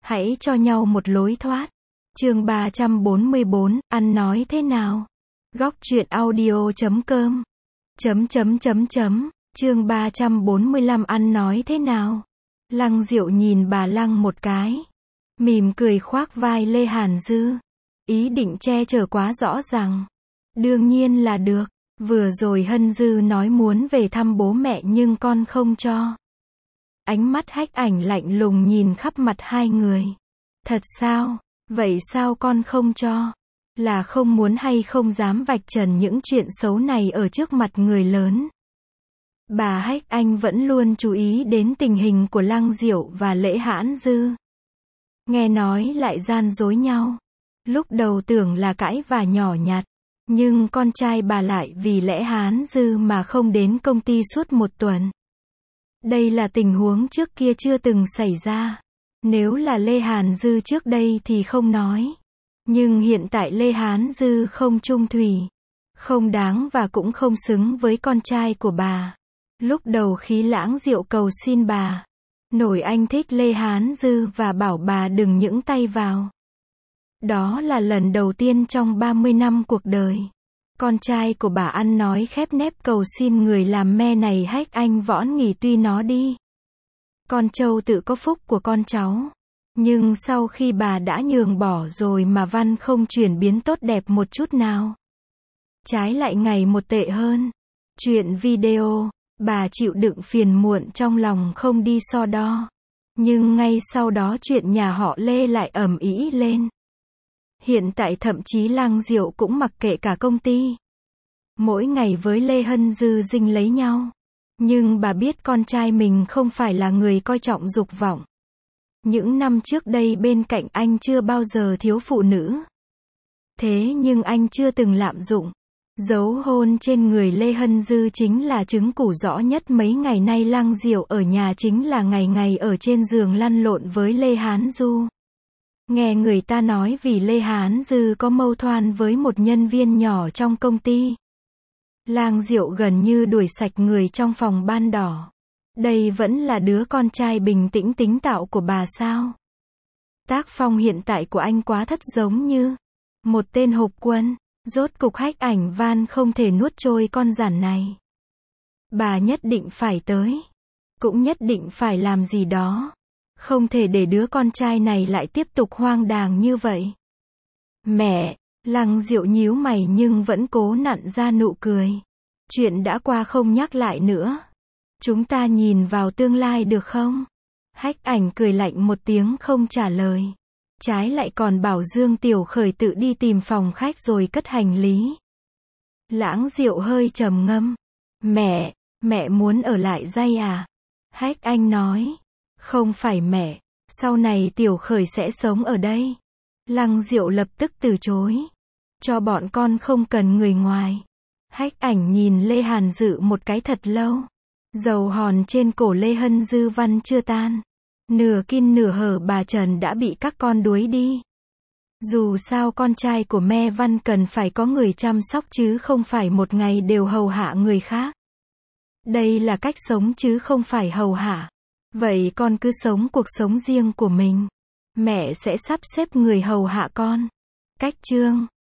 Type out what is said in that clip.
Hãy cho nhau một lối thoát. Chương 344, ăn nói thế nào? Góc truyện audio.com. Chương 345 ăn nói thế nào? Lăng Diệu nhìn bà Lăng một cái. Mỉm cười khoác vai Lê Hàn Dư. Ý định che chở quá rõ ràng. Đương nhiên là được. Vừa rồi Hân Dư nói muốn về thăm bố mẹ nhưng con không cho. Ánh mắt Hách Ảnh lạnh lùng nhìn khắp mặt hai người. Thật sao? Vậy sao con không cho? Là không muốn hay không dám vạch trần những chuyện xấu này ở trước mặt người lớn? Bà Hách Anh vẫn luôn chú ý đến tình hình của Lăng Diệu và Lễ Hãn Dư. Nghe nói lại gian dối nhau. Lúc đầu tưởng là cãi và nhỏ nhặt. Nhưng con trai bà lại vì Lễ Hán Dư mà không đến công ty suốt một tuần. Đây là tình huống trước kia chưa từng xảy ra. Nếu là Lê Hàn Dư trước đây thì không nói. Nhưng hiện tại Lê Hán Dư không trung thủy, không đáng và cũng không xứng với con trai của bà. Lúc đầu Khí Lãng Diệu cầu xin bà. Nổi anh thích Lê Hán Dư và bảo bà đừng những tay vào. Đó là lần đầu tiên trong 30 năm cuộc đời. Con trai của bà ăn nói khép nép cầu xin người làm me này Hách Anh Võn nghỉ tuy nó đi. Con trâu tự có phúc của con cháu. Nhưng sau khi bà đã nhường bỏ rồi mà Văn không chuyển biến tốt đẹp một chút nào. Trái lại ngày một tệ hơn. Chuyện video, bà chịu đựng phiền muộn trong lòng không đi so đo. Nhưng ngay sau đó chuyện nhà họ Lê lại ầm ĩ lên. Hiện tại thậm chí Lăng Diệu cũng mặc kệ cả công ty. Mỗi ngày với Lê Hân Dư dinh lấy nhau. Nhưng bà biết con trai mình không phải là người coi trọng dục vọng. Những năm trước đây bên cạnh anh chưa bao giờ thiếu phụ nữ. Thế nhưng anh chưa từng lạm dụng. Dấu hôn trên người Lê Hân Dư chính là chứng củ rõ nhất mấy ngày nay Lăng Diệu ở nhà chính là ngày ngày ở trên giường lăn lộn với Lê Hán Du. Nghe người ta nói vì Lê Hán Dư có mâu thuẫn với một nhân viên nhỏ trong công ty. Lăng Diệu gần như đuổi sạch người trong phòng ban đỏ. Đây vẫn là đứa con trai bình tĩnh tính tạo của bà sao? Tác phong hiện tại của anh quá thất giống như một tên hộp quân. Rốt cục Hách Ảnh Van không thể nuốt trôi con giản này. Bà nhất định phải tới. Cũng nhất định phải làm gì đó. Không thể để đứa con trai này lại tiếp tục hoang đàng như vậy. Mẹ, Lăng Diệu nhíu mày nhưng vẫn cố nặn ra nụ cười. Chuyện đã qua không nhắc lại nữa. Chúng ta nhìn vào tương lai được không? Hách Ảnh cười lạnh một tiếng không trả lời. Trái lại còn bảo Dương Tiểu Khởi tự đi tìm phòng khách rồi cất hành lý. Lãng Diệu hơi trầm ngâm. Mẹ muốn ở lại dây à? Hách Anh nói. Không phải mẹ, sau này Tiểu Khởi sẽ sống ở đây. Lăng Diệu lập tức từ chối. Cho bọn con không cần người ngoài. Hách Ảnh nhìn Lê Hàn Dự một cái thật lâu. Dầu hòn trên cổ Lê Hân Dư Văn chưa tan. Nửa kin nửa hở bà Trần đã bị các con đuối đi. Dù sao con trai của me Văn cần phải có người chăm sóc chứ không phải một ngày đều hầu hạ người khác. Đây là cách sống chứ không phải hầu hạ. Vậy con cứ sống cuộc sống riêng của mình. Mẹ sẽ sắp xếp người hầu hạ con. Cách chương